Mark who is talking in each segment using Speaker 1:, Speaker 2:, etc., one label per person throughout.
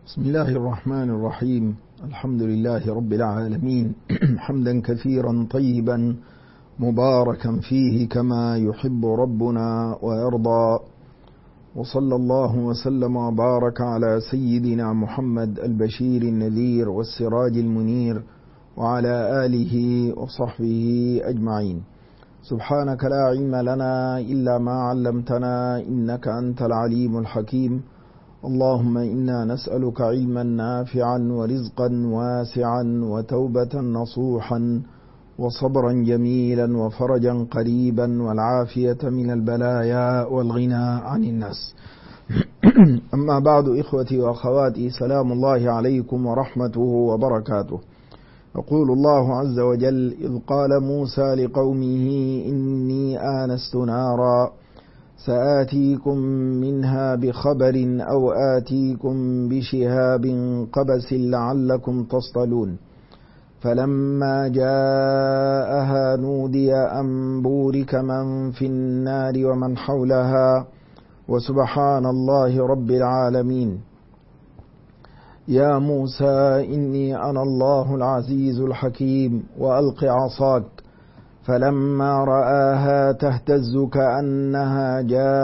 Speaker 1: بسم الله الرحمن الرحيم. الحمد لله رب العالمين حمدا كثيرا طيبا مباركا فيه كما يحب ربنا ويرضى، وصلى الله وسلم وبارك على سيدنا محمد البشير النذير والسراج المنير وعلى آله وصحبه أجمعين. سبحانك لا علم لنا إلا ما علمتنا إنك أنت العليم الحكيم. اللهم إنا نسألك علما نافعا ورزقا واسعا وتوبة نصوحا وصبرا جميلا وفرجا قريبا والعافية من البلايا والغنى عن الناس. أما بعد، إخوتي وأخواتي، سلام الله عليكم ورحمته وبركاته. يقول الله عز وجل: إذ قال موسى لقومه إني آنست نارا سآتيكم منها بخبر أو آتيكم بشهاب قبس لعلكم تصطلون. فلما جاءها نودي أن بورك من في النار ومن حولها وسبحان الله رب العالمين. يا موسى إني أنا الله العزيز الحكيم وألق عصاك. فلما رآها تهتز كأنها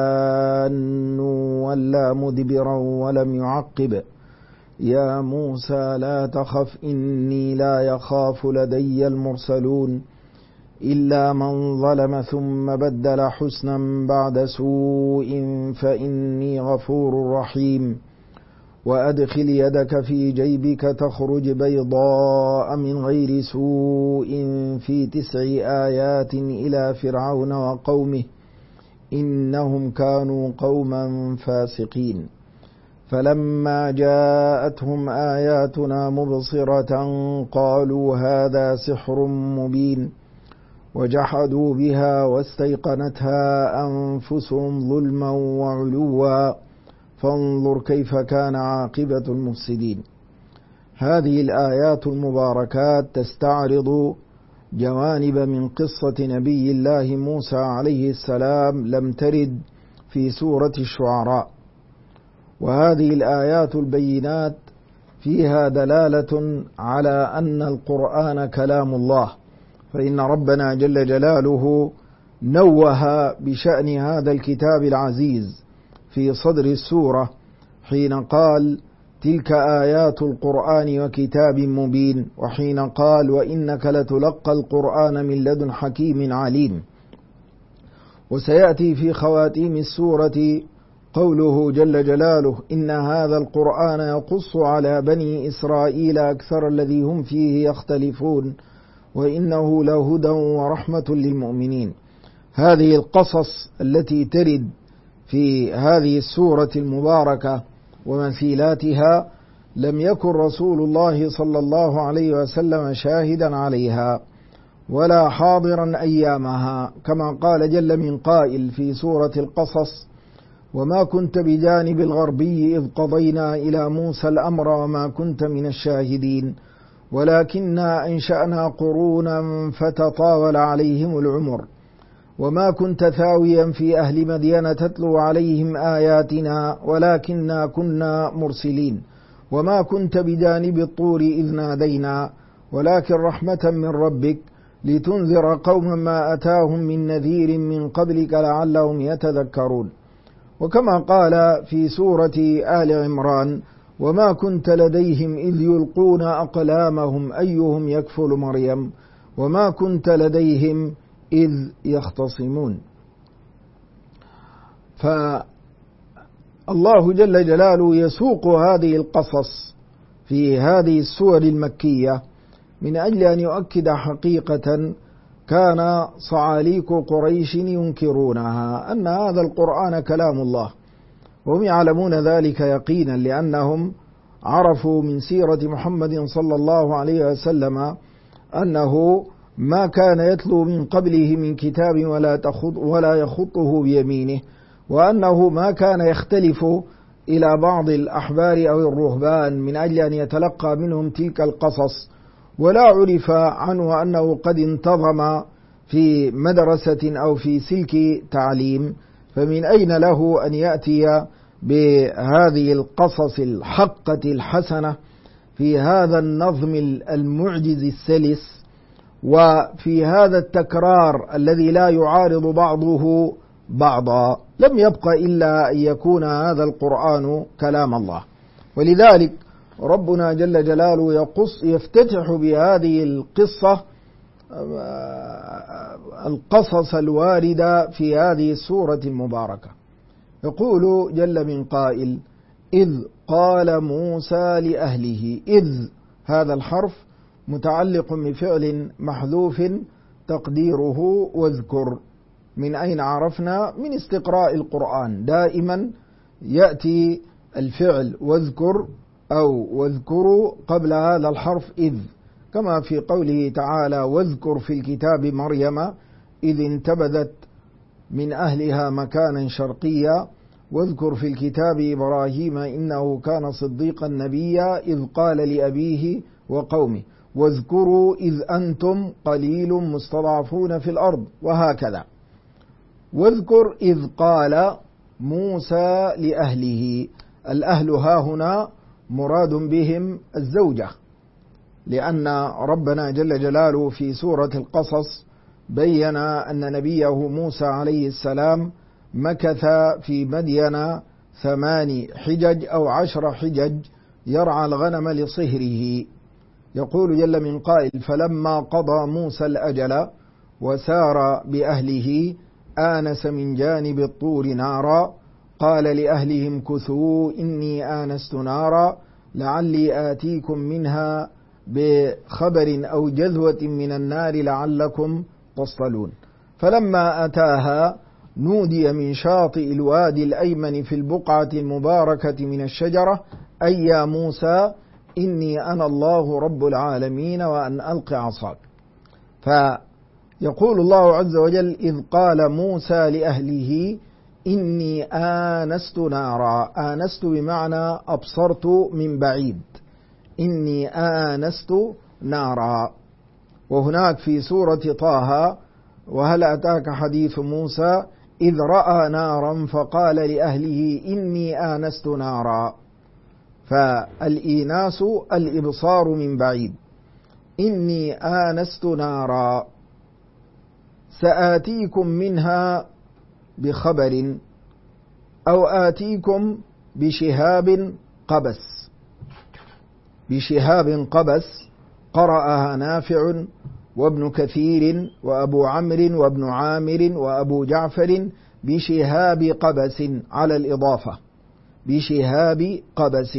Speaker 1: جان ولا مدبرا ولم يعقب. يا موسى لا تخف إني لا يخاف لدي المرسلون إلا من ظلم ثم بدل حسنا بعد سوء فإني غفور رحيم. وأدخل يدك في جيبك تخرج بيضاء من غير سوء في 9 آيات إلى فرعون وقومه إنهم كانوا قوما فاسقين. فلما جاءتهم آياتنا مبصرة قالوا هذا سحر مبين وجحدوا بها واستيقنتها أنفسهم ظلما وعلوا فانظر كيف كان عاقبة المفسدين. هذه الآيات المباركات تستعرض جوانب من قصة نبي الله موسى عليه السلام لم ترد في سورة الشعراء، وهذه الآيات البينات فيها دلالة على أن القرآن كلام الله، فإن ربنا جل جلاله نوه بشأن هذا الكتاب العزيز في صدر السورة حين قال: تلك آيات القرآن وكتاب مبين، وحين قال: وإنك لتلقى القرآن من لدن حكيم عليم. وسيأتي في خواتيم السورة قوله جل جلاله: إن هذا القرآن يقص على بني إسرائيل أكثر الذي هم فيه يختلفون وإنه لهدى ورحمة للمؤمنين. هذه القصص التي ترد في هذه السورة المباركة ومثيلاتها لم يكن رسول الله صلى الله عليه وسلم شاهدا عليها ولا حاضرا أيامها، كما قال جل من قائل في سورة القصص: وما كنت بجانب الغربي إذ قضينا إلى موسى الأمر وما كنت من الشاهدين ولكننا أنشأنا قرونا فتطاول عليهم العمر وما كنت ثاويا في أهل مدين تتلو عليهم آياتنا ولكننا كنا مرسلين وما كنت بجانب الطور إذ نادينا ولكن رحمة من ربك لتنذر قوما ما أتاهم من نذير من قبلك لعلهم يتذكرون. وكما قال في سورة آل عمران: وما كنت لديهم إذ يلقون أقلامهم أيهم يكفل مريم وما كنت لديهم إذ يختصمون. فالله جل جلاله يسوق هذه القصص في هذه السور المكية من أجل أن يؤكد حقيقة كان صعاليك قريش ينكرونها، أن هذا القرآن كلام الله، وهم يعلمون ذلك يقينا لأنهم عرفوا من سيرة محمد صلى الله عليه وسلم أنه ما كان يتلو من قبله من كتاب ولا يخطه بيمينه، وأنه ما كان يختلف إلى بعض الأحبار أو الرهبان من أجل أن يتلقى منهم تلك القصص، ولا عرف عنه أنه قد انتظم في مدرسة أو في سلك تعليم، فمن أين له أن يأتي بهذه القصص الحقة الحسنة في هذا النظم المعجز السلس، وفي هذا التكرار الذي لا يعارض بعضه بعضا، لم يبق إلا أن يكون هذا القرآن كلام الله. ولذلك ربنا جل جلاله يفتتح بهذه القصص الواردة في هذه السورة المباركة. يقول جل من قائل: إذ قال موسى لأهله. إذ هذا الحرف متعلق بفعل محذوف تقديره واذكر. من أين عرفنا؟ من استقراء القرآن دائما يأتي الفعل واذكر أو واذكروا قبل هذا الحرف إذ، كما في قوله تعالى: واذكر في الكتاب مريم إذ انتبذت من أهلها مكانا شرقيا، واذكر في الكتاب إبراهيم إنه كان صديقا نبيا إذ قال لأبيه وقومه، واذكروا إذ أنتم قليل مستضعفون في الأرض، وهكذا. واذكر إذ قال موسى لأهله. الأهل هاهنا مراد بهم الزوجة، لأن ربنا جل جلاله في سورة القصص بين أن نبيه موسى عليه السلام مكث في مدين 8 حجج أو 10 حجج يرعى الغنم لصهره. يقول جل من قائل: فلما قضى موسى الأجل وسار بأهله آنس من جانب الطور نارا قال لأهلهم كثوا إني آنست نارا لعلي آتيكم منها بخبر أو جذوة من النار لعلكم تصطلون. فلما أتاها نودي من شاطئ الوادي الأيمن في البقعة المباركة من الشجرة أي يا موسى إني أنا الله رب العالمين وأن ألق عصاك. فيقول الله عز وجل: إذ قال موسى لأهله إني آنست نارا. آنست بمعنى أبصرت من بعيد، إني آنست نارا. وهناك في سورة طه: وهل أتاك حديث موسى إذ رأى نارا فقال لأهله إني آنست نارا. فالإيناس الإبصار من بعيد. إني آنست نارا سآتيكم منها بخبر أو آتيكم بشهاب قبس. بشهاب قبس قرأها نافع وابن كثير وأبو عمرو وابن عامر وأبو جعفر بشهاب قبس على الإضافة، بشهاب قبس.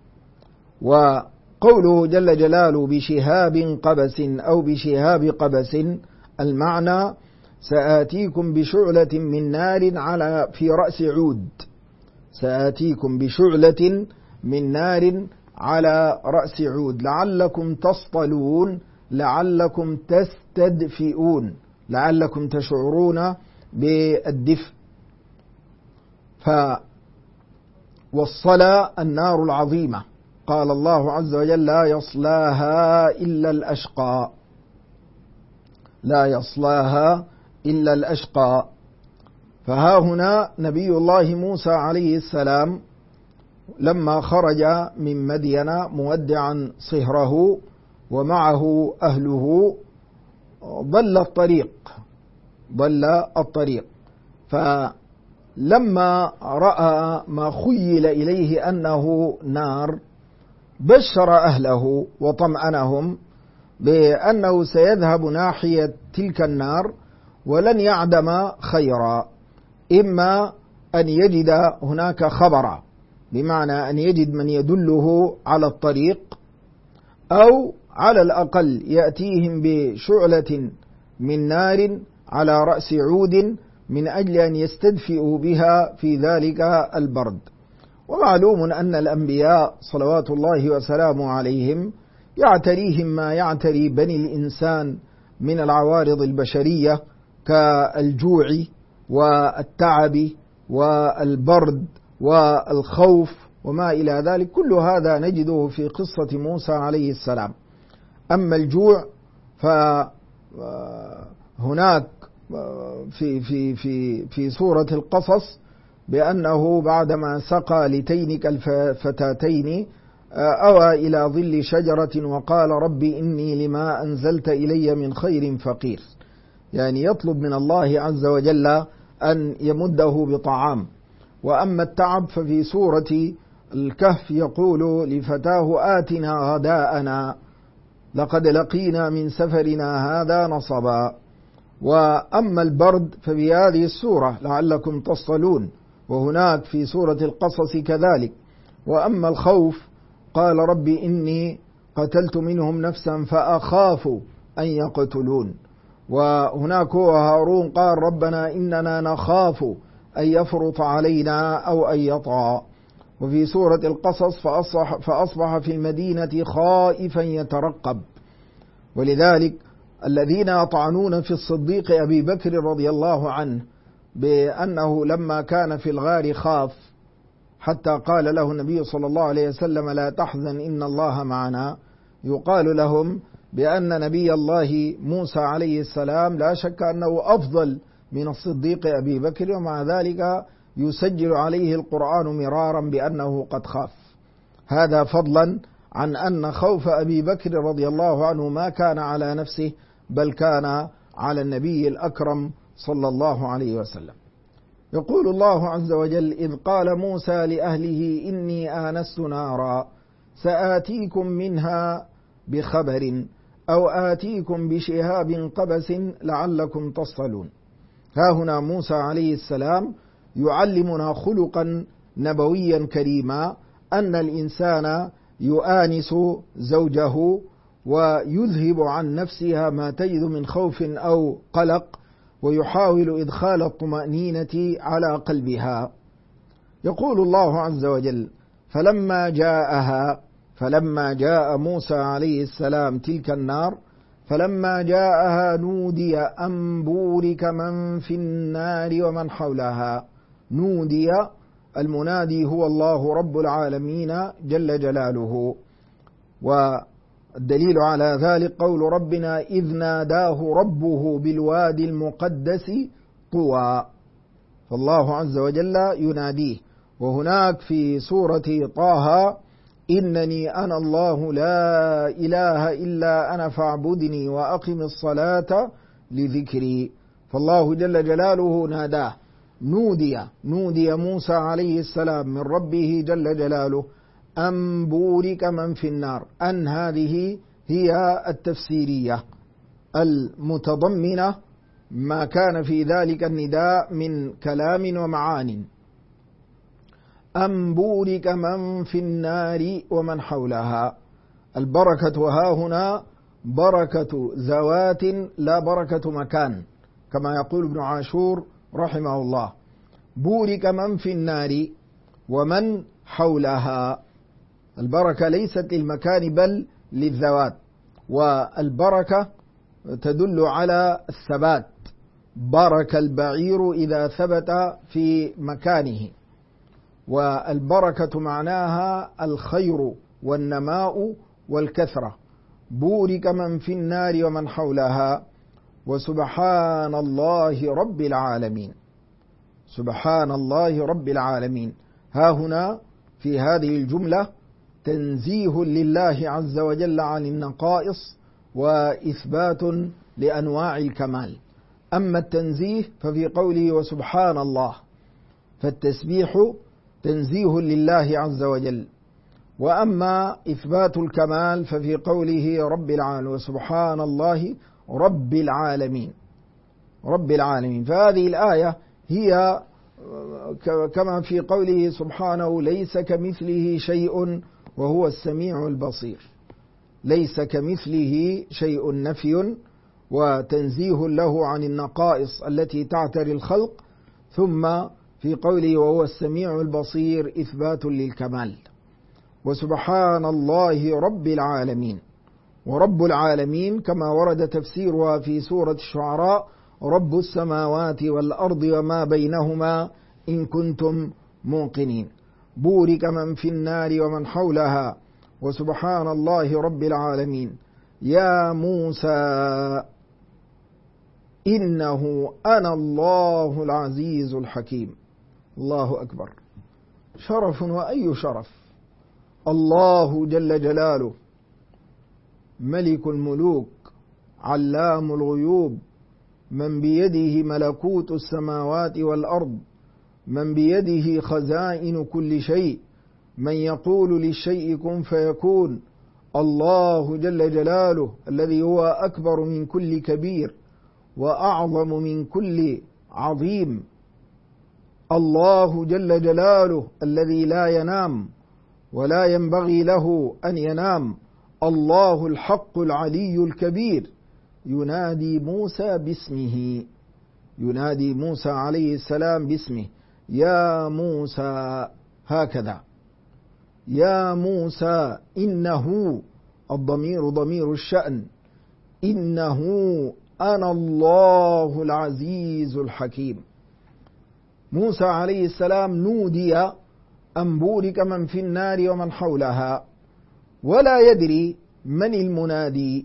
Speaker 1: وقوله جل جلاله بشهاب قبس أو بشهاب قبس المعنى سآتيكم بشعلة من نار على في رأس عود. سآتيكم بشعلة من نار على رأس عود لعلكم تصطلون، لعلكم تستدفئون، لعلكم تشعرون بالدفء. والصلى النار العظيمة، قال الله عز وجل: لا يصلاها إلا الأشقى، لا يصلاها إلا الأشقى. فها هنا نبي الله موسى عليه السلام لما خرج من مدين مودعا صهره ومعه أهله ضل الطريق. فلما رأى ما خيل إليه أنه نار بشر أهله وطمأنهم بأنه سيذهب ناحية تلك النار ولن يعدم خيرا، إما أن يجد هناك خبرا بمعنى أن يجد من يدله على الطريق، أو على الأقل يأتيهم بشعلة من نار على رأس عود من أجل أن يستدفئوا بها في ذلك البرد. ومعلوم أن الأنبياء صلوات الله وسلامه عليهم يعتريهم ما يعتري بني الإنسان من العوارض البشرية كالجوع والتعب والبرد والخوف وما إلى ذلك، كل هذا نجده في قصة موسى عليه السلام. أما الجوع فهناك في سورة القصص بأنه بعدما سقى لتلك الفتاتين أوى إلى ظل شجرة وقال رب إني لما أنزلت إلي من خير فقير، يعني يطلب من الله عز وجل أن يمده بطعام. وأما التعب ففي سورة الكهف يقول لفتاه آتنا غداءنا لقد لقينا من سفرنا هذا نصبا. وأما البرد ففي هذه السورة لعلكم تصطلون، وهناك في سورة القصص كذلك. وأما الخوف قال رب إني قتلت منهم نفسا فأخاف أن يقتلون. وهناك هو هارون قال ربنا إننا نخاف أن يفرط علينا أو أن يطغى. وفي سورة القصص فأصبح في المدينة خائفا يترقب. ولذلك الذين يطعنون في الصديق أبي بكر رضي الله عنه بأنه لما كان في الغار خاف، حتى قال له النبي صلى الله عليه وسلم لا تحزن إن الله معنا، يقال لهم بأن نبي الله موسى عليه السلام لا شك أنه أفضل من الصديق أبي بكر، ومع ذلك يسجل عليه القرآن مرارا بأنه قد خاف. هذا فضلا عن أن خوف أبي بكر رضي الله عنه ما كان على نفسه بل كان على النبي الأكرم صلى الله عليه وسلم. يقول الله عز وجل إذ قال موسى لأهله إني آنست نارا سآتيكم منها بخبر أو آتيكم بشهاب قبس لعلكم تصطلون. ها هنا موسى عليه السلام يعلمنا خلقا نبويا كريما، أن الإنسان يؤانس زوجه ويذهب عن نفسها ما تجد من خوف أو قلق، ويحاول إدخال الطمأنينة على قلبها. يقول الله عز وجل فلما جاء موسى عليه السلام تلك النار فلما جاءها نودي أن بورك من في النار ومن حولها. نودي المنادي هو الله رب العالمين جل جلاله. والدليل على ذلك قول ربنا إذ ناداه ربه بالوادي المقدس طوى، فالله عز وجل يناديه. وهناك في سورة طه إنني أنا الله لا إله إلا أنا فاعبدني وأقم الصلاة لذكري، فالله جل جلاله ناداه. نودي موسى عليه السلام من ربه جل جلاله أن بورك من في النار. أن هذه هي التفسيرية المتضمنة ما كان في ذلك النداء من كلام ومعان. أن بورك من في النار ومن حولها. البركة ها هنا بركة ذوات لا بركة مكان، كما يقول ابن عاشور رحمه الله. بورك من في النار ومن حولها. البركة ليست للمكان بل للذوات، والبركة تدل على الثبات. برك البعير إذا ثبت في مكانه، والبركة معناها الخير والنماء والكثرة. بورك من في النار ومن حولها وسبحان الله رب العالمين. سبحان الله رب العالمين. ها هنا في هذه الجملة تنزيه لله عز وجل عن النقائص وإثبات لأنواع الكمال. أما التنزيه ففي قوله وسبحان الله، فالتسبيح تنزيه لله عز وجل. وأما إثبات الكمال ففي قوله رب العالمين وسبحان الله رب العالمين. رب العالمين. فهذه الآية هي كما في قوله سبحانه ليس كمثله شيء وهو السميع البصير. ليس كمثله شيء نفي وتنزيه له عن النقائص التي تعتري الخلق، ثم في قوله وهو السميع البصير إثبات للكمال. وسبحان الله رب العالمين. ورب العالمين كما ورد تفسيرها في سورة الشعراء رب السماوات والأرض وما بينهما إن كنتم موقنين. بورك من في النار ومن حولها وسبحان الله رب العالمين. يا موسى إنه أنا الله العزيز الحكيم. الله أكبر، شرف وأي شرف. الله جل جلاله ملك الملوك علام الغيوب، من بيده ملكوت السماوات والأرض، من بيده خزائن كل شيء، من يقول للشيء كن فيكون. الله جل جلاله الذي هو أكبر من كل كبير وأعظم من كل عظيم. الله جل جلاله الذي لا ينام ولا ينبغي له أن ينام. الله الحق العلي الكبير ينادي موسى باسمه، ينادي موسى عليه السلام باسمه: يا موسى، هكذا يا موسى. إنه، الضمير ضمير الشأن، إنه أنا الله العزيز الحكيم. موسى عليه السلام نودي أن بورك من في النار ومن حولها، ولا يدري من المنادي،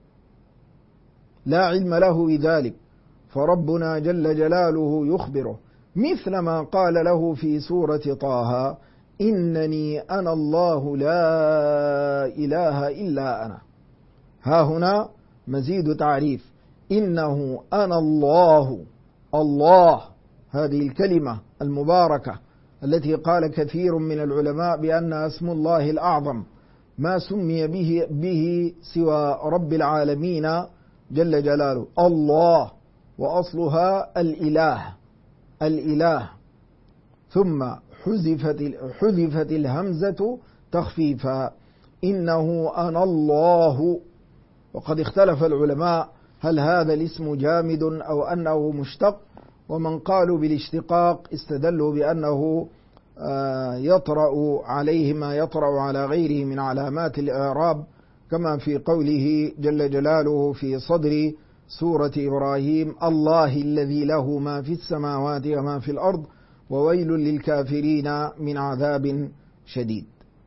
Speaker 1: لا علم له بذلك، فربنا جل جلاله يخبره مثل ما قال له في سورة طه: إنني أنا الله لا إله إلا أنا. ها هنا مزيد تعريف: إنه أنا الله. الله، هذه الكلمة المباركة التي قال كثير من العلماء بأنها اسم الله الأعظم، ما سمي به سوى رب العالمين جل جلاله، الله، وأصلها الإله، الإله، ثم حذفت الهمزة تخفيفا: إنه أنا الله. وقد اختلف العلماء هل هذا الاسم جامد أو أنه مشتق، ومن قالوا بالاشتقاق استدلوا بأنه يطرأ عليه ما يطرأ على غيره من علامات الإعراب، كما في قوله جل جلاله في صدر سورة إبراهيم: الله الذي له ما في السماوات وما في الأرض وويل للكافرين من عذاب شديد.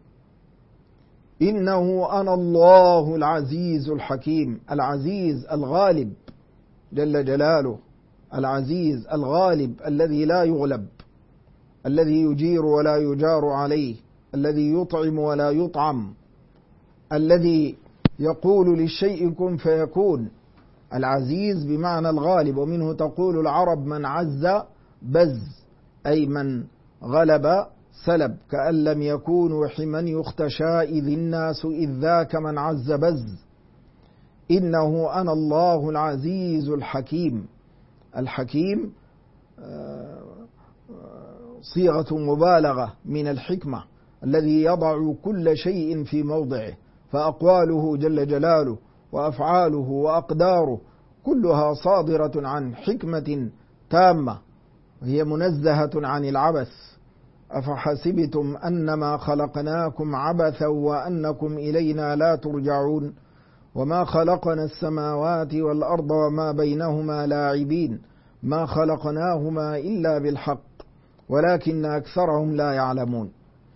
Speaker 1: إنه أنا الله العزيز الحكيم، العزيز الغالب جل جلاله، العزيز الغالب الذي لا يغلب، الذي يجير ولا يجار عليه، الذي يطعم ولا يطعم، الذي يقول للشيء كن فيكون. العزيز بمعنى الغالب، ومنه تقول العرب: من عز بز، أي من غلب سلب، كأن لم يكونوا حما يختشى إذ الناس إذ ذاك من عز بز. إنه أنا الله العزيز الحكيم. الحكيم صيغة مبالغة من الحكمة، الذي يضع كل شيء في موضعه، فأقواله جل جلاله وأفعاله وأقداره كلها صادرة عن حكمة تامة، وهي منزهة عن العبث. أفحسبتم أنما خلقناكم عبثا وأنكم إلينا لا ترجعون وما خلقنا السماوات والأرض وما بينهما لاعبين ما خلقناهما إلا بالحق ولكن أكثرهم لا يعلمون.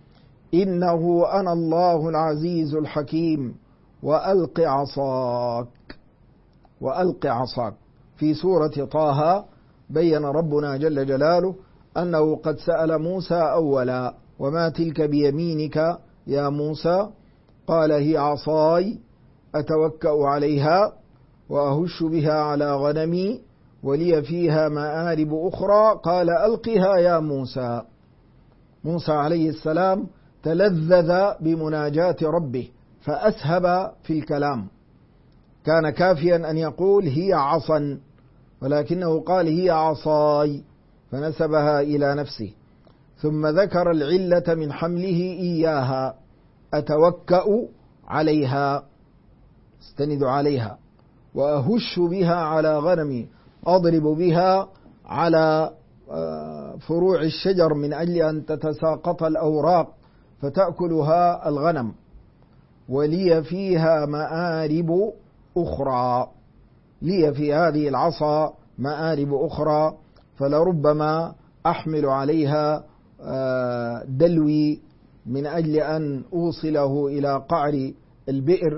Speaker 1: إنه أنا الله العزيز الحكيم. وألق عصاك، وألق عصاك. في سورة طه بين ربنا جل جلاله أنه قد سأل موسى أولا: وما تلك بيمينك يا موسى؟ قال: هي عصاي أتوكأ عليها وأهش بها على غنمي ولي فيها مآرب أخرى. قال: ألقها يا موسى. موسى عليه السلام تلذذ بمناجاة ربه فأسهب في الكلام، كان كافيا أن يقول هي عصا، ولكنه قال هي عصاي فنسبها إلى نفسه، ثم ذكر العلة من حمله إياها: أتوكأ عليها، استند عليها، وأهش بها على غنمي، أضرب بها على فروع الشجر من أجل أن تتساقط الأوراق فتأكلها الغنم، ولي فيها مآرب أخرى، لي في هذه العصا مآرب أخرى، فلربما أحمل عليها دلوي من أجل أن أوصله إلى قعر البئر،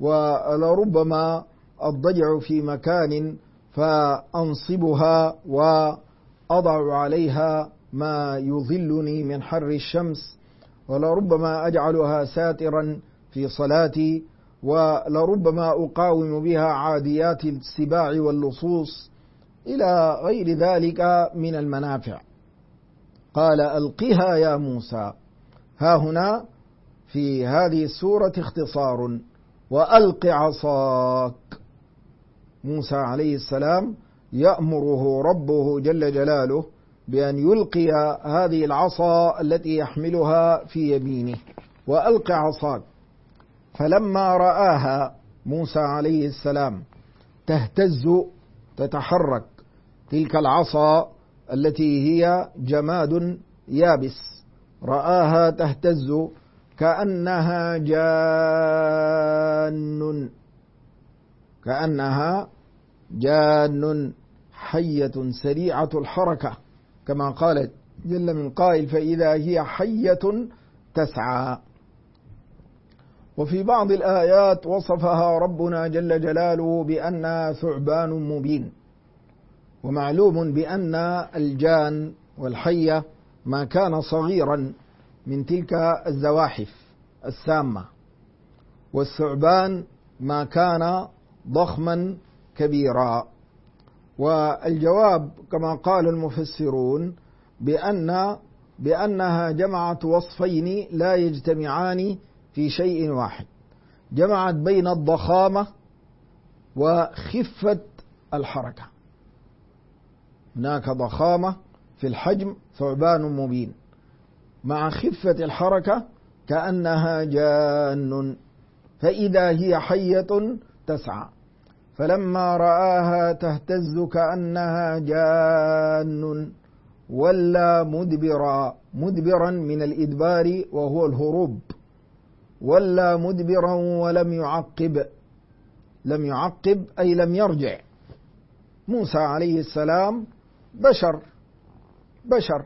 Speaker 1: ولربما أضجع في مكان فأنصبها وأضع عليها ما يظلني من حر الشمس، ولربما أجعلها ساترا في صلاتي، ولربما أقاوم بها عاديات السباع واللصوص إلى غير ذلك من المنافع. قال ألقها يا موسى. ها هنا في هذه السورة اختصار: وألق عصاك. موسى عليه السلام يأمره ربه جل جلاله بأن يلقي هذه العصا التي يحملها في يمينه، وألق عصاك. فلما رآها موسى عليه السلام تهتز تتحرك، تلك العصا التي هي جماد يابس، رآها تهتز كأنها جان حية سريعة الحركة، كما قال جل من قائل: فإذا هي حية تسعى. وفي بعض الآيات وصفها ربنا جل جلاله بأنها ثعبان مبين. ومعلوم بأن الجان والحية ما كان صغيرا من تلك الزواحف السامة، والثعبان ما كان ضخما كبيرا. والجواب كما قال المفسرون بأنها جمعت وصفين لا يجتمعان في شيء واحد، جمعت بين الضخامة وخفة الحركة. هناك ضخامة في الحجم ثعبان مبين، مع خفة الحركة كأنها جان، فإذا هي حية تسعى. فلما رآها تهتز كأنها جان ولا مدبرا من الإدبار وهو الهروب، ولا مدبرا ولم يعقب. لم يعقب أي لم يرجع. موسى عليه السلام بشر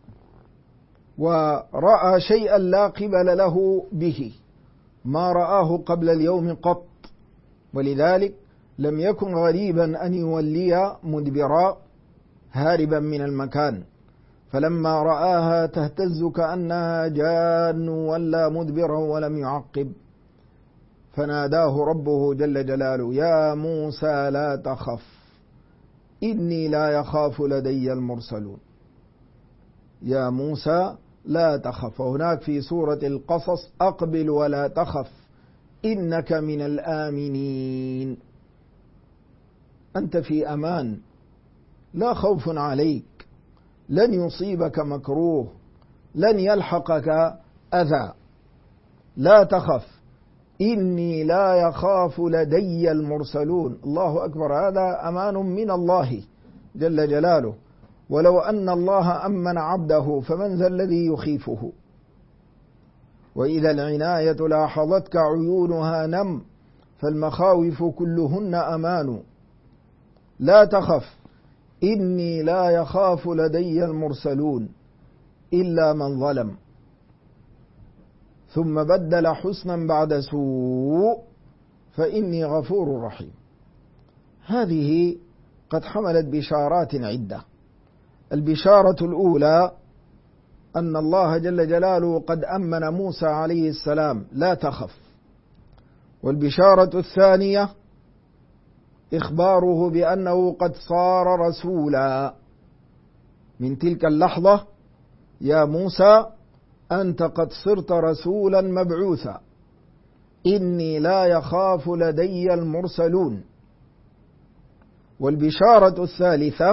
Speaker 1: ورأى شيئا لا قبل له به، ما رآه قبل اليوم قط، ولذلك لم يكن غريبا أن يولي مدبرا هاربا من المكان. فلما رآها تهتز كأنها جان ولا مدبرا ولم يعقب، فناداه ربه جل جلاله: يا موسى لا تخف إني لا يخاف لدي المرسلون. يا موسى لا تخف. وهناك في سورة القصص: أقبل ولا تخف إنك من الآمنين. أنت في أمان، لا خوف عليك، لن يصيبك مكروه، لن يلحقك أذى. لا تخف إني لا يخاف لدي المرسلون. الله أكبر، هذا أمان من الله جل جلاله. ولو أن الله أمن عبده فمن ذا الذي يخيفه؟ وإذا العناية لاحظتك عيونها نم، فالمخاوف كلهن أمان. لا تخف إني لا يخاف لدي المرسلون إلا من ظلم ثم بدل حسنا بعد سوء فإني غفور رحيم. هذه قد حملت بشارات عدة. البشارة الأولى أن الله جل جلاله قد أمن موسى عليه السلام: لا تخف. والبشارة الثانية إخباره بأنه قد صار رسولا. من تلك اللحظة: يا موسى أنت قد صرت رسولا مبعوثا، إني لا يخاف لدي المرسلون. والبشارة الثالثة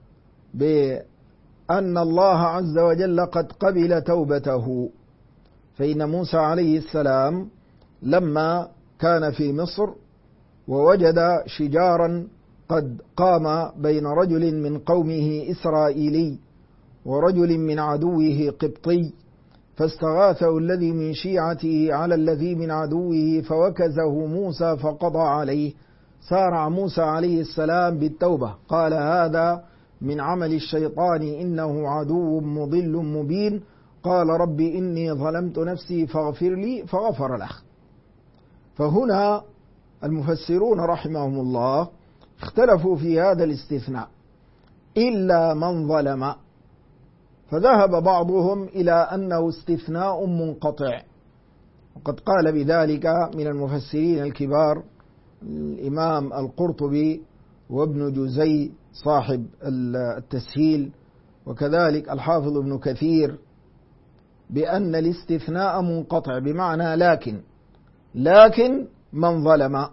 Speaker 1: بأن الله عز وجل قد قبل توبته. فإن موسى عليه السلام لما كان في مصر ووجد شجارا قد قام بين رجل من قومه إسرائيلي ورجل من عدوه قبطي، فاستغاثه الذي من شيعته على الذي من عدوه فوكزه موسى فقضى عليه. سارع موسى عليه السلام بالتوبة، قال: هذا من عمل الشيطان إنه عدو مضل مبين. قال: رب إني ظلمت نفسي فاغفر لي، فغفر له. فهنا المفسرون رحمهم الله اختلفوا في هذا الاستثناء: إلا من ظلم. فذهب بعضهم إلى أنه استثناء منقطع، وقد قال بذلك من المفسرين الكبار الإمام القرطبي وابن جزي صاحب التسهيل، وكذلك الحافظ ابن كثير، بأن الاستثناء منقطع بمعنى لكن من ظلم.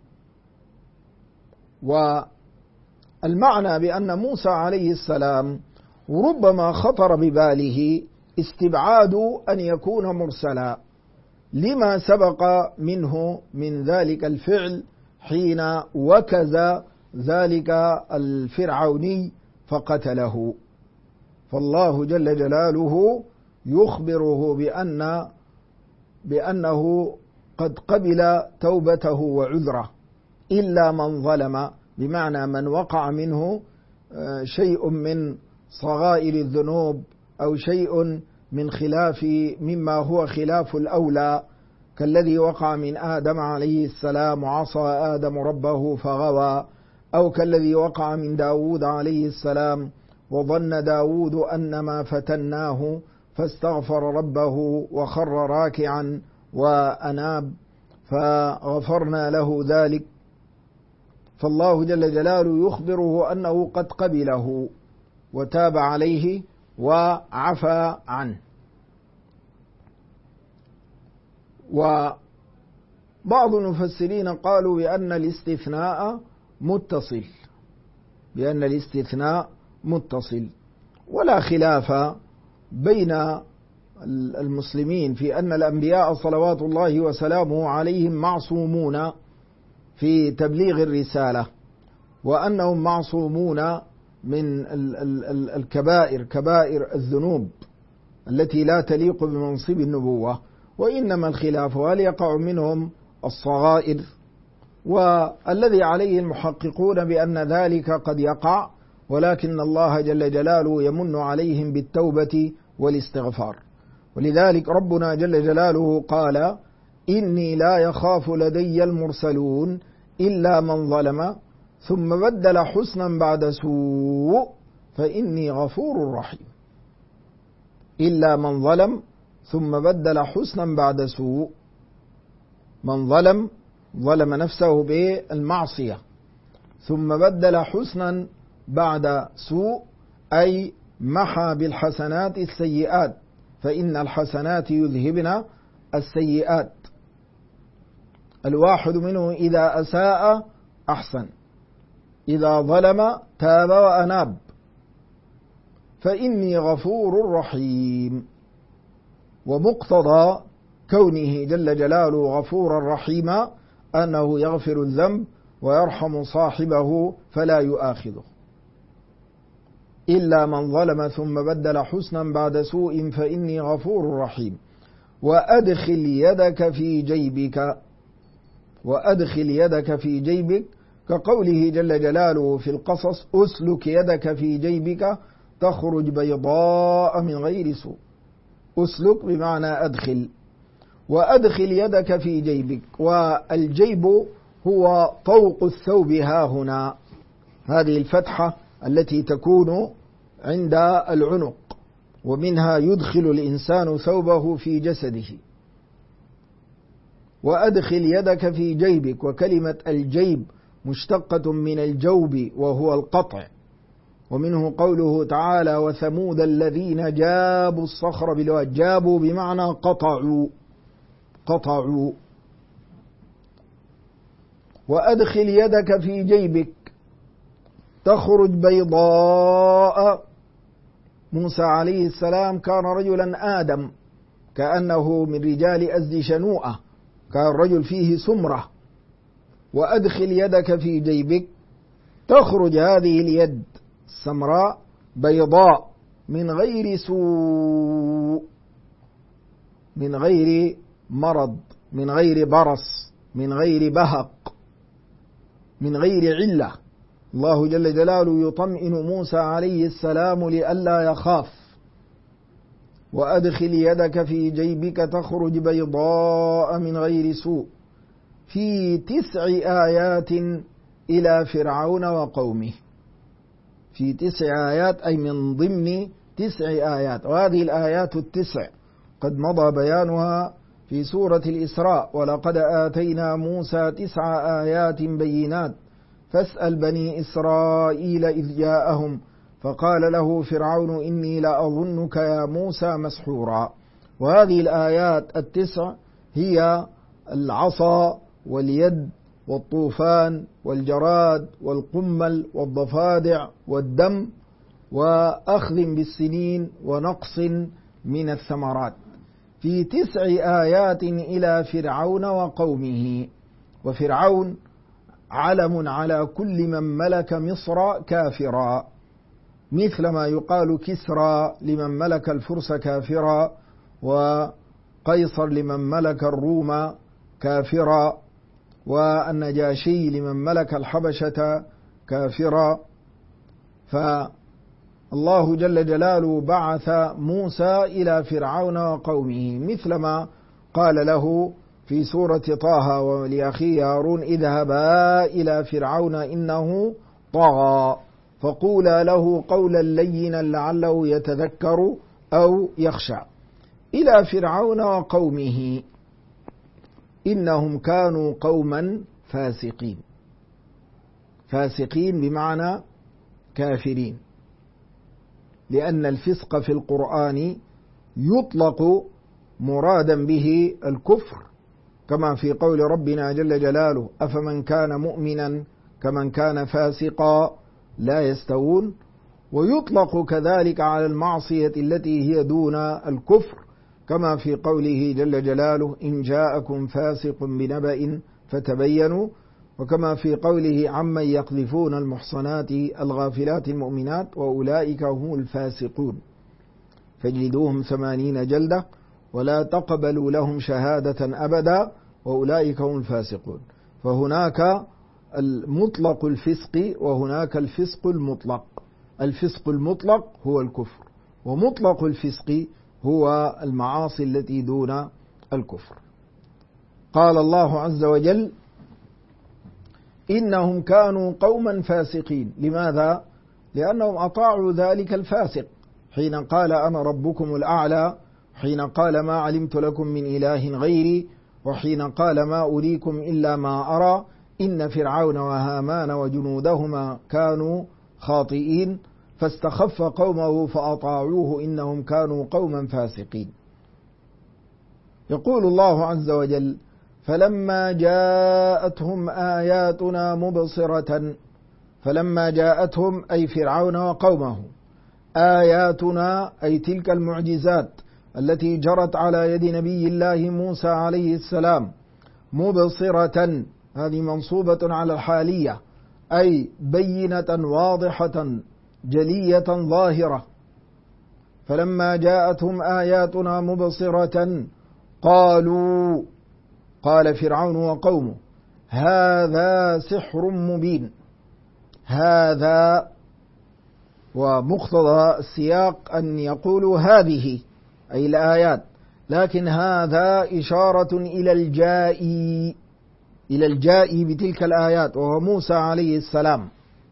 Speaker 1: والمعنى بأن موسى عليه السلام ربما خطر بباله استبعاد أن يكون مرسلا لما سبق منه من ذلك الفعل حين وكز ذلك الفرعوني فقتله. فالله جل جلاله يخبره بأنه قد قبل توبته وعذره إلا من ظلم، بمعنى من وقع منه شيء من صغائر الذنوب أو شيء من مما هو خلاف الأولى، كالذي وقع من آدم عليه السلام وعصى آدم ربه فغوى، أو كالذي وقع من داود عليه السلام وظن داود أنما فتناه فاستغفر ربه وخر راكعا وأناب فغفرنا له ذلك. فالله جل جلاله يخبره أنه قد قبله وتاب عليه وعفى عنه. وبعض المفسرين قالوا بأن الاستثناء متصل، ولا خلاف بين المسلمين في أن الأنبياء صلوات الله وسلامه عليهم معصومون في تبليغ الرسالة، وأنهم معصومون من كبائر الذنوب التي لا تليق بمنصب النبوة، وإنما الخلاف هل يقع منهم الصغائر، والذي عليه المحققون بأن ذلك قد يقع، ولكن الله جل جلاله يمن عليهم بالتوبة والاستغفار. ولذلك ربنا جل جلاله قال: إني لا يخاف لدي المرسلون إلا من ظلم ثم بدل حسنا بعد سوء فإني غفور رحيم. إلا من ظلم ثم بدل حسنا بعد سوء. من ظلم نفسه بالمعصية ثم بدل حسنا بعد سوء، أي محى بالحسنات السيئات، فإن الحسنات يذهبن السيئات. الواحد منه إذا أساء أحسن، إذا ظلم تاب وأناب، فإني غفور رحيم. ومقتضى كونه جل جلاله غفورا رحيما أنه يغفر الذنب ويرحم صاحبه فلا يؤاخذه. إلا من ظلم ثم بدل حسنا بعد سوء فإني غفور رحيم. وأدخل يدك في جيبك كقوله جل جلاله في القصص: أسلك يدك في جيبك تخرج بيضاء من غير سوء. أسلك بمعنى أدخل. وأدخل يدك في جيبك، والجيب هو طوق الثوب هاهنا، هذه الفتحة التي تكون عند العنق، ومنها يدخل الإنسان ثوبه في جسده. وأدخل يدك في جيبك، وكلمة الجيب مشتقة من الجوب وهو القطع، ومنه قوله تعالى: وثمود الذين جابوا الصخر بالواد. جابوا بمعنى قطعوا. وأدخل يدك في جيبك تخرج بيضاء. موسى عليه السلام كان رجلا آدم، كأنه من رجال أزد شنوءة، كان الرجل فيه سمرة. وأدخل يدك في جيبك تخرج هذه اليد السمراء بيضاء من غير سوء، من غير مرض، من غير برص، من غير بهق، من غير علة. الله جل جلاله يطمئن موسى عليه السلام لئلا يخاف. وأدخل يدك في جيبك تخرج بيضاء من غير سوء في 9 آيات إلى فرعون وقومه. في 9 آيات، أي من ضمن 9 آيات، وهذه الآيات التسع قد مضى بيانها في سورة الإسراء: ولقد آتينا موسى 9 آيات بينات فاسأل بني إسرائيل إذ جاءهم فقال له فرعون إني لأظنك يا موسى مسحورا. وهذه الآيات التسع هي العصا واليد والطوفان والجراد والقمل والضفادع والدم وأخذ بالسنين ونقص من الثمرات، في 9 آيات إلى فرعون وقومه. وفرعون علم على كل من ملك مصر كافرا، مثل ما يقال كسرى لمن ملك الفرس كافرا، وقيصر لمن ملك الروم كافرا، والنجاشي لمن ملك الحبشة كافرا. فالله جل جلاله بعث موسى إلى فرعون وقومه، مثلما قال له في سورة طه ولأخيه هارون: اذهبا إلى فرعون إنه طغى فقولا له قولا لينا لعله يتذكر أو يخشى. إلى فرعون وقومه إنهم كانوا قوما فاسقين. فاسقين بمعنى كافرين، لأن الفسق في القرآن يطلق مرادا به الكفر، كما في قول ربنا جل جلاله: أفمن كان مؤمنا كمن كان فاسقا لا يستوون. ويطلق كذلك على المعصية التي هي دون الكفر، كما في قوله جل جلاله: إن جاءكم فاسق بنبأ فتبينوا، وكما في قوله: عمن يقذفون المحصنات الغافلات المؤمنات وأولئك هم الفاسقون فاجلدوهم 80 جلدة ولا تقبلوا لهم شهادة أبدا وأولئك هم الفاسقون. فهناك المطلق الفسق وهناك الفسق المطلق. الفسق المطلق هو الكفر، ومطلق الفسق هو المعاصي التي دون الكفر. قال الله عز وجل: إنهم كانوا قوما فاسقين. لماذا؟ لأنهم أطاعوا ذلك الفاسق حين قال: أنا ربكم الأعلى، حين قال: ما علمت لكم من إله غيري، وحين قال: ما أريكم إلا ما أرى، إن فرعون وهامان وجنودهما كانوا خاطئين فاستخف قومه فأطاعوه إنهم كانوا قوما فاسقين. يقول الله عز وجل: فلما جاءتهم آياتنا مبصرة. فلما جاءتهم أي فرعون وقومه آياتنا أي تلك المعجزات التي جرت على يد نبي الله موسى عليه السلام مبصرة، هذه منصوبة على الحالية، أي بينة واضحة جلية ظاهرة. فلما جاءتهم آياتنا مبصرة قال فرعون وقومه: هذا سحر مبين. هذا، ومقتضى السياق أن يقولوا هذه أي الآيات، لكن هذا إشارة إلى الجائي بتلك الآيات وهو موسى عليه السلام،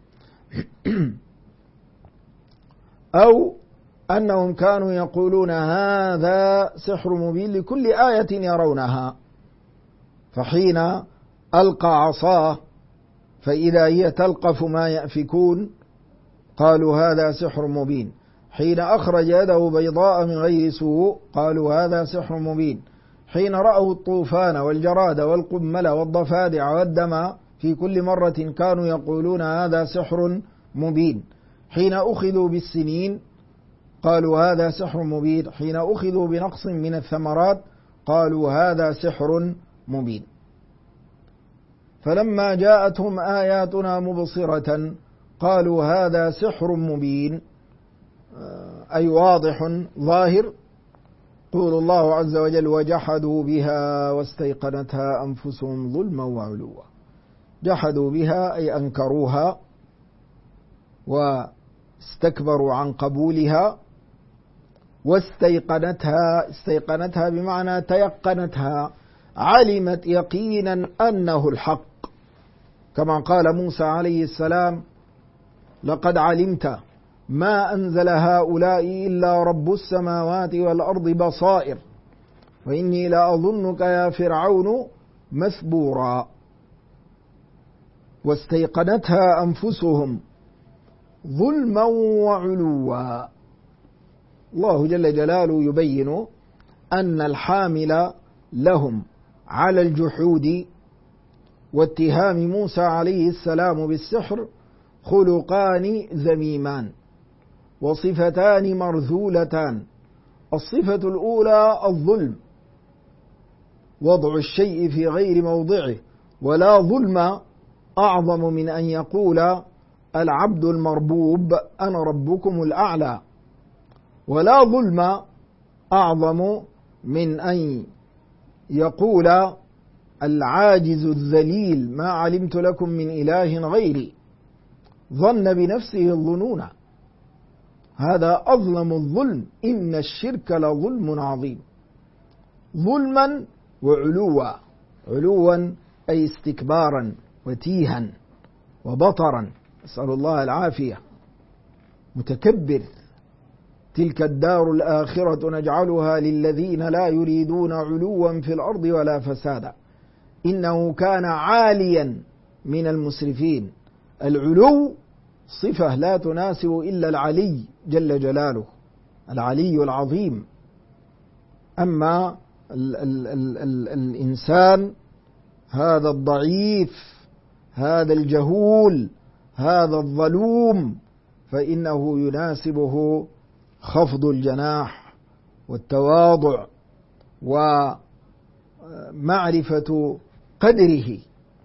Speaker 1: أو أنهم كانوا يقولون هذا سحر مبين لكل آية يرونها. فحين ألقى عصاه فإذا هي تلقف ما يأفكون قالوا هذا سحر مبين. حين أخرج يده بيضاء من غير سوء قالوا هذا سحر مبين. حين رأوا الطوفان والجراد والقمل والضفادع والدم في كل مرة كانوا يقولون هذا سحر مبين. حين أخذوا بالسنين قالوا هذا سحر مبين. حين أخذوا بنقص من الثمرات قالوا هذا سحر مبين. فلما جاءتهم آياتنا مبصرة قالوا هذا سحر مبين، أي واضح ظاهر. قول الله عز وجل: وجحدوا بها واستيقنتها أنفسهم ظلما وعلوا. جحدوا بها أي أنكروها واستكبروا عن قبولها، واستيقنتها بمعنى تيقنتها، علمت يقينا أنه الحق، كما قال موسى عليه السلام: لقد علمت ما أنزل هؤلاء إلا رب السماوات والأرض بصائر وإني لأظنك يا فرعون مثبورا واستيقنتها أنفسهم ظلما وعلوا. الله جل جلاله يبين أن الحامل لهم على الجحود واتهام موسى عليه السلام بالسحر خلقان ذميمان وصفتان مرذولتان. الصفة الأولى الظلم، وضع الشيء في غير موضعه، ولا ظلم أعظم من أن يقول العبد المربوب أنا ربكم الأعلى، ولا ظلم أعظم من أن يقول العاجز الذليل ما علمت لكم من إله غيري، ظن بنفسه الظنون، هذا أظلم الظلم، إن الشرك لظلم عظيم. ظلما وعلوا، علوا أي استكبارا وتيها وبطرا، أسأل الله العافية، متكبر. تلك الدار الآخرة نجعلها للذين لا يريدون علوا في الأرض ولا فسادا إنه كان عاليا من المسرفين. العلو صفة لا تناسب إلا العلي جل جلاله، العلي العظيم. أما الإنسان هذا الضعيف، هذا الجهول، هذا الظلوم، فإنه يناسبه خفض الجناح والتواضع ومعرفة قدره.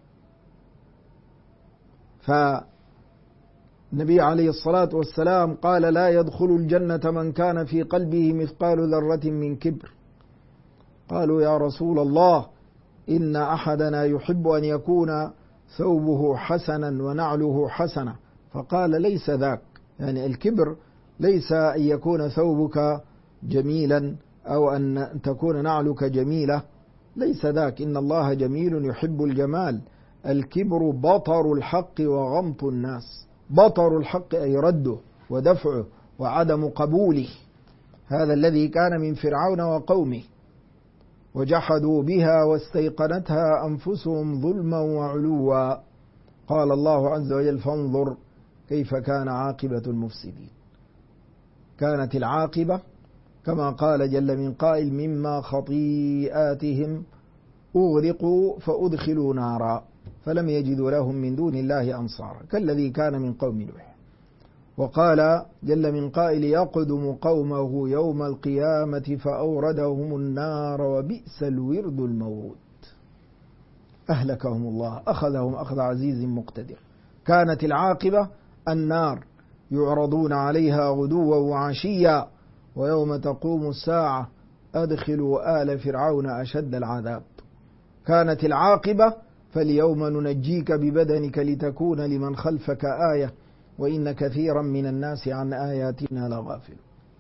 Speaker 1: فالنبي عليه الصلاة والسلام قال لا يدخل الجنة من كان في قلبه مثقال ذرة من كبر. قالوا يا رسول الله إن أحدنا يحب أن يكون ثوبه حسنا ونعله حسنة، فقال ليس ذاك، يعني الكبر ليس أن يكون ثوبك جميلا أو أن تكون نعلك جميلة، ليس ذاك، إن الله جميل يحب الجمال. الكبر بطر الحق وغمط الناس، بطر الحق أي رده ودفعه وعدم قبوله، هذا الذي كان من فرعون وقومه، وجحدوا بها واستيقنتها أنفسهم ظلما وعلوا. قال الله عز وجل فانظر كيف كان عاقبة المفسدين. كانت العاقبة كما قال جل من قائل مما خطيئاتهم أغرقوا فأدخلوا نارا فلم يجدوا لهم من دون الله أنصارا كالذي كان من قوم نوح. وقال جل من قائل يقدم قومه يوم القيامة فأوردهم النار وبئس الورد المورود. أهلكهم الله، أخذهم أخذ عزيز مقتدر. كانت العاقبة النار يعرضون عليها غدوا وعشيا ويوم تقوم الساعة أدخلوا آل فرعون أشد العذاب. كانت العاقبة فاليوم ننجيك ببدنك لتكون لمن خلفك آية وإن كثيرا من الناس عن آياتنا لغافل.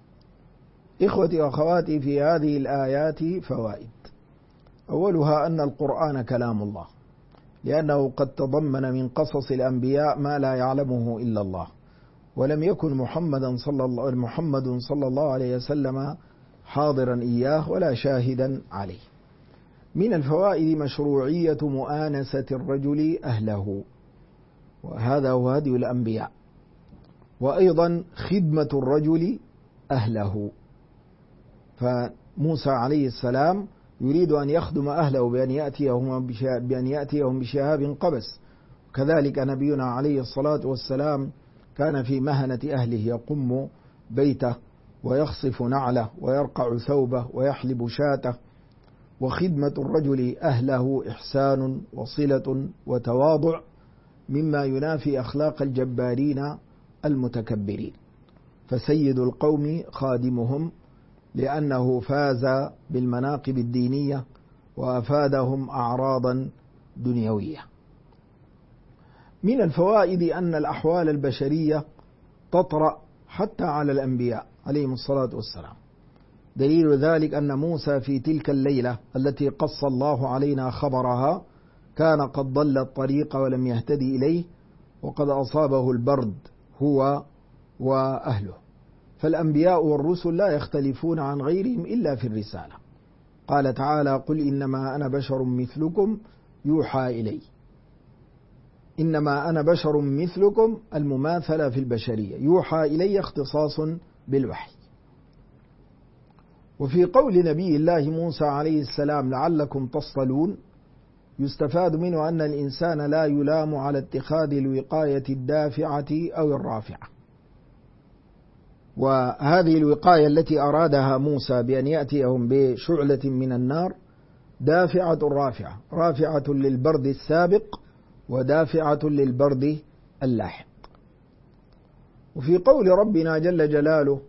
Speaker 1: إخوتي وأخواتي، في هذه الآيات فوائد. أولها أن القرآن كلام الله، لأنه قد تضمن من قصص الأنبياء ما لا يعلمه إلا الله، ولم يكن محمد صلى الله عليه وسلم حاضرا إياه ولا شاهدا عليه. من الفوائد مشروعية مؤانسة الرجل أهله، وهذا هو هدي الأنبياء، وأيضا خدمة الرجل أهله. فموسى عليه السلام يريد أن يخدم أهله بأن يأتيهم بشهاب قبس، كذلك نبينا عليه الصلاة والسلام كان في مهنة أهله يقم بيته ويخصف نعله ويرقع ثوبه ويحلب شاته. وخدمة الرجل أهله إحسان وصلة وتواضع مما ينافي أخلاق الجبارين المتكبرين. فسيد القوم خادمهم لأنه فاز بالمناقب الدينية وأفادهم أعراضا دنيوية. من الفوائد أن الأحوال البشرية تطرأ حتى على الأنبياء عليهم الصلاة والسلام. دليل ذلك أن موسى في تلك الليلة التي قص الله علينا خبرها كان قد ضل الطريق ولم يهتدي إليه، وقد أصابه البرد هو وأهله. فالأنبياء والرسل لا يختلفون عن غيرهم إلا في الرسالة. قال تعالى: قل إنما أنا بشر مثلكم يوحى إلي. إنما أنا بشر مثلكم المماثلة في البشرية، يوحى إلي اختصاص بالوحي. وفي قول نبي الله موسى عليه السلام: لعلكم تصطلون، يستفاد منه أن الإنسان لا يلام على اتخاذ الوقاية الدافعة أو الرافعة. وهذه الوقاية التي أرادها موسى بأن يأتيهم بشعلة من النار دافعة رافعة، رافعة للبرد السابق ودافعة للبرد اللاحق. وفي قول ربنا جل جلاله: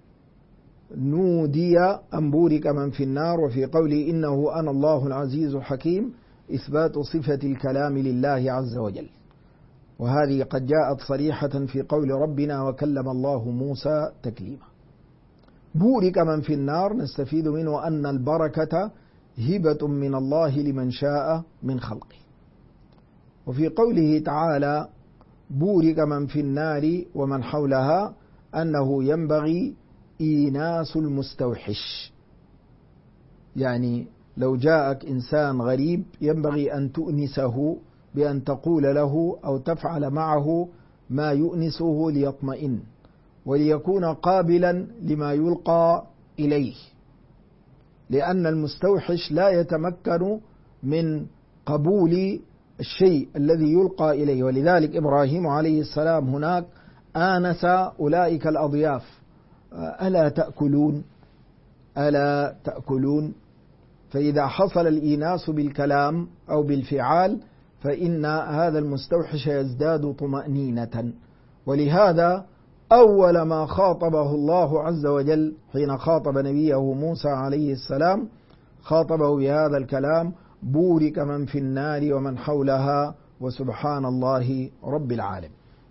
Speaker 1: نودي أن بورك من في النار، وفي قوله: إنه أنا الله العزيز الحكيم، إثبات صفة الكلام لله عز وجل، وهذه قد جاءت صريحة في قول ربنا: وكلم الله موسى تكليما. بورك من في النار نستفيد منه أن البركة هبة من الله لمن شاء من خلقه. وفي قوله تعالى: بورك من في النار ومن حولها، أنه ينبغي إيناس المستوحش، يعني لو جاءك إنسان غريب ينبغي أن تؤنسه بأن تقول له أو تفعل معه ما يؤنسه ليطمئن وليكون قابلا لما يلقى إليه، لأن المستوحش لا يتمكن من قبول الشيء الذي يلقى إليه. ولذلك إبراهيم عليه السلام هناك آنس أولئك الأضياف: ألا تأكلون ألا تأكلون. فإذا حصل الإيناس بالكلام أو بالفعال فإن هذا المستوحش يزداد طمأنينة. ولهذا أول ما خاطبه الله عز وجل حين خاطب نبيه موسى عليه السلام خاطبه بهذا الكلام: بورك من في النار ومن حولها وسبحان الله رب العالمين.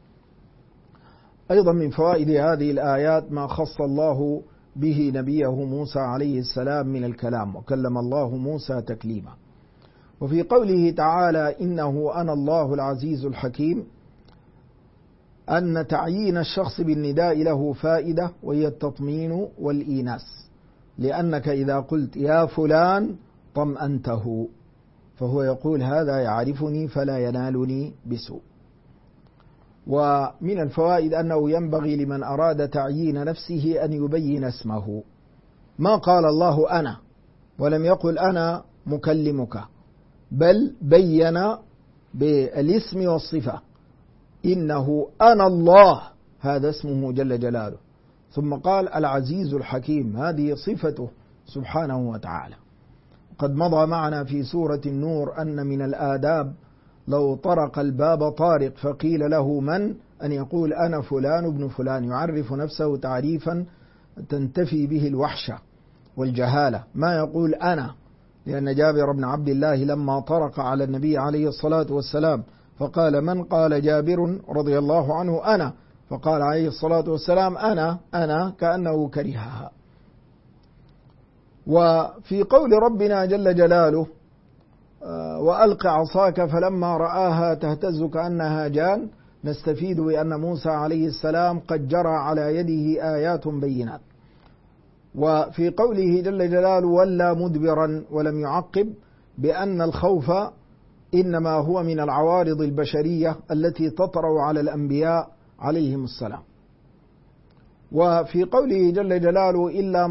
Speaker 1: أيضا من فوائد هذه الآيات ما خص الله به نبيه موسى عليه السلام من الكلام: وكلم الله موسى تكليما. وفي قوله تعالى: إنه أنا الله العزيز الحكيم، أن تعيين الشخص بالنداء له فائدة، وهي التطمين والإيناس، لأنك إذا قلت يا فلان طمأنته، فهو يقول هذا يعرفني فلا ينالني بسوء. ومن الفوائد أنه ينبغي لمن أراد تعيين نفسه أن يبين اسمه، ما قال الله أنا ولم يقل أنا مكلمك، بل بين بالاسم والصفة: إنه أنا الله، هذا اسمه جل جلاله، ثم قال العزيز الحكيم، هذه صفته سبحانه وتعالى. قد مضى معنا في سورة النور أن من الآداب لو طرق الباب طارق فقيل له من، أن يقول أنا فلان ابن فلان، يعرف نفسه تعريفا تنتفي به الوحشة والجهالة، ما يقول أنا. لأن جابر بن عبد الله لما طرق على النبي عليه الصلاة والسلام فقال من؟ قال جابر رضي الله عنه أنا، فقال عليه الصلاة والسلام أنا كأنه كرهها. وفي قول ربنا جل جلاله وألق عصاك فلما رآها تهتز كأنها جان، نستفيد بأن موسى عليه السلام قد جرى على يده آيات بينات. وفي قوله جل جلاله ولى مدبرا ولم يعقب، بأن الخوف إنما هو من العوارض البشرية التي تطرأ على الأنبياء عليهم السلام. وفي قوله جل جلاله إلا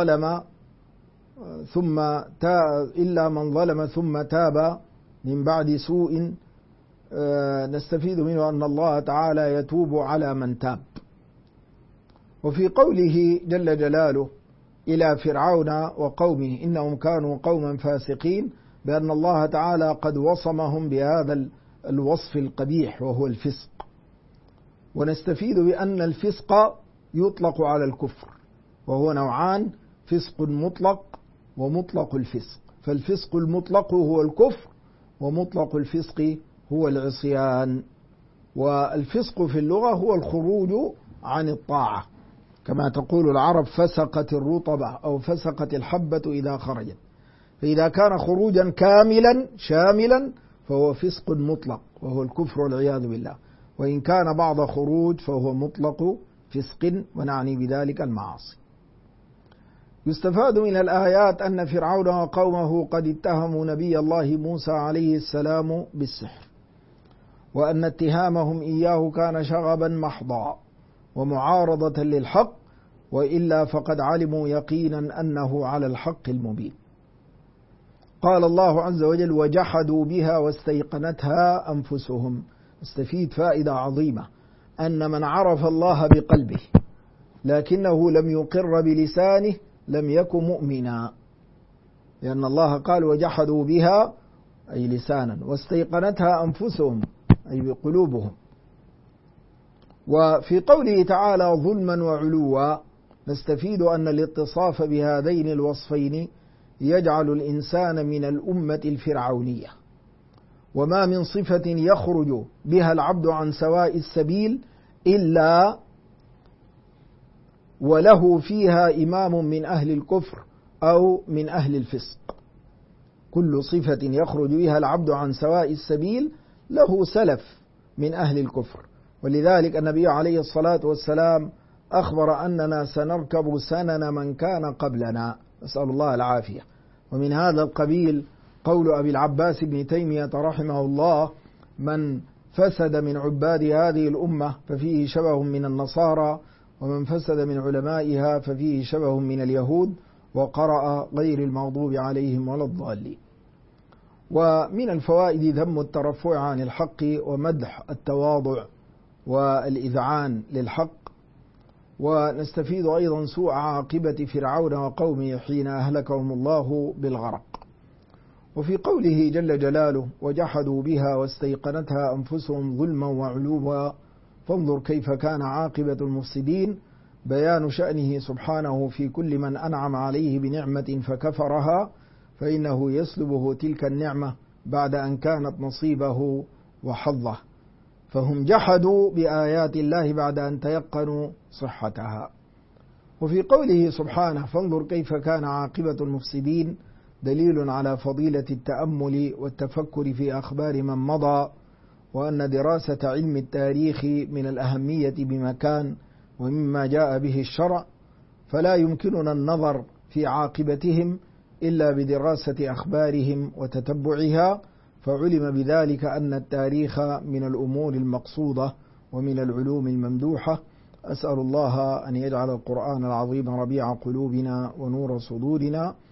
Speaker 1: من ظلم ثم تاب من بعد سوء، نستفيد منه أن الله تعالى يتوب على من تاب. وفي قوله جل جلاله إلى فرعون وقومه إنهم كانوا قوما فاسقين، بأن الله تعالى قد وصمهم بهذا الوصف القبيح وهو الفسق. ونستفيد بأن الفسق يطلق على الكفر، وهو نوعان: فسق مطلق ومطلق الفسق. فالفسق المطلق هو الكفر، ومطلق الفسق هو العصيان. والفسق في اللغة هو الخروج عن الطاعة، كما تقول العرب فسقت الرطبة أو فسقت الحبة إذا خرجت. فإذا كان خروجا كاملا شاملا فهو فسق مطلق وهو الكفر والعياذ بالله، وإن كان بعض خروج فهو مطلق فسق، ونعني بذلك المعاصي. يستفاد من الآيات أن فرعون وقومه قد اتهموا نبي الله موسى عليه السلام بالسحر، وأن اتهامهم إياه كان شغبا محضا ومعارضة للحق، وإلا فقد علموا يقينا أنه على الحق المبين. قال الله عز وجل: وجحدوا بها واستيقنتها أنفسهم. استفيد فائدة عظيمة، أن من عرف الله بقلبه لكنه لم يقر بلسانه لم يكن مؤمنا، لأن الله قال: وجحدوا بها أي لسانا، واستيقنتها أنفسهم أي بقلوبهم. وفي قوله تعالى: ظلما وعلوا، نستفيد أن الاتصاف بهذين الوصفين يجعل الإنسان من الأمة الفرعونية، وما من صفة يخرج بها العبد عن سواء السبيل إلا وله فيها إمام من أهل الكفر أو من أهل الفسق. كل صفة يخرج بها العبد عن سواء السبيل له سلف من أهل الكفر، ولذلك النبي عليه الصلاة والسلام أخبر أننا سنركب سنن من كان قبلنا، نسأل الله العافية. ومن هذا القبيل قول أبي العباس بن تيمية رحمه الله: من فسد من عباد هذه الأمة ففيه شبه من النصارى، ومن فسد من علمائها ففيه شبه من اليهود، وقرأ غير المغضوب عليهم ولا الضالين. ومن الفوائد ذم الترفع عن الحق ومدح التواضع والإذعان للحق. ونستفيد أيضا سوء عاقبة فرعون وقومه حين أهلكهم الله بالغرق. وفي قوله جل جلاله: وجحدوا بها واستيقنتها أنفسهم ظلما وعلوا فانظر كيف كان عاقبة المفسدين، بيان شأنه سبحانه في كل من أنعم عليه بنعمة فكفرها، فإنه يسلبه تلك النعمة بعد أن كانت نصيبه وحظه، فهم جحدوا بآيات الله بعد أن تيقنوا صحتها. وفي قوله سبحانه: فانظر كيف كان عاقبة المفسدين، دليل على فضيلة التأمل والتفكر في أخبار من مضى، وأن دراسة علم التاريخ من الأهمية بمكان ومما جاء به الشرع، فلا يمكننا النظر في عاقبتهم إلا بدراسة أخبارهم وتتبعها، فعلم بذلك أن التاريخ من الأمور المقصودة ومن العلوم الممدوحة. أسأل الله أن يجعل القرآن العظيم ربيع قلوبنا ونور صدورنا